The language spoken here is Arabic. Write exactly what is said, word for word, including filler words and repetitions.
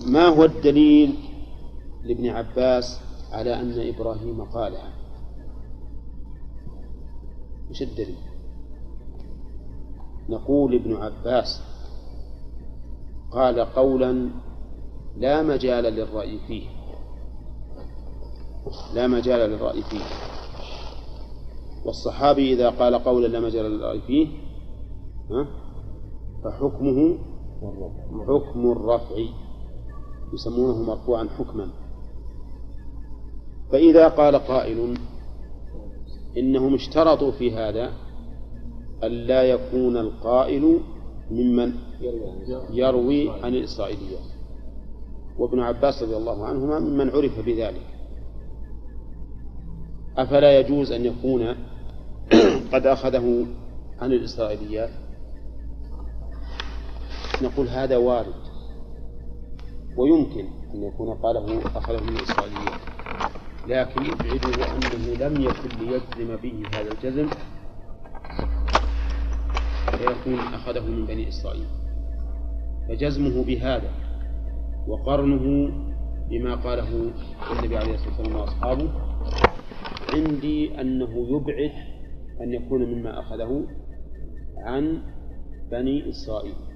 ما هو الدليل لابن عباس على أن إبراهيم قالها؟ مش الدليل؟ نقول ابن عباس قال قولا لا مجال للرأي فيه، لا مجال للرأي فيه. والصحابي إذا قال قولا لا مجال للرأي فيه فحكمه حكم الرفع، يسمونه مرفوعا حكما. فإذا قال قائل إنهم اشترطوا في هذا ألا يكون القائل ممن يروي عن الإسرائيليات، وابن عباس رضي الله عنهما ممن عرف بذلك، أفلا يجوز أن يكون قد أخذه عن الإسرائيليات؟ نقول هذا وارد، ويمكن أن يكون قاله أخذه من الإسرائيليات، لكن يبعده أنه لم يكن ليجزم به هذا الجزم، فيكون أخذه من بني إسرائيل. فجزمه بهذا وقرنه بما قاله النبي عليه الصلاة والسلام وأصحابه عندي أنه يبعد أن يكون مما أخذه عن بني إسرائيل.